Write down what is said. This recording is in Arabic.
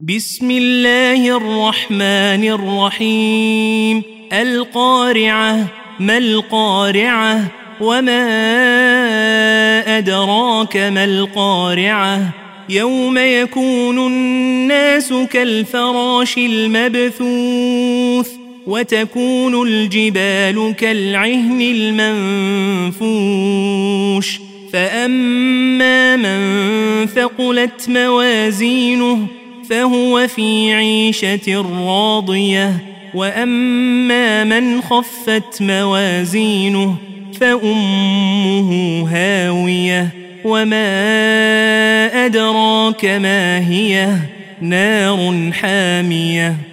بسم الله الرحمن الرحيم القارعة ما القارعة وما أدراك ما القارعة يوم يكون الناس كالفراش المبثوث وتكون الجبال كالعهن المنفوش فأما من ثقلت موازينه فهو في عيشة راضية وأما من خفت موازينه فأمه هاوية وما أدراك ما هي نار حامية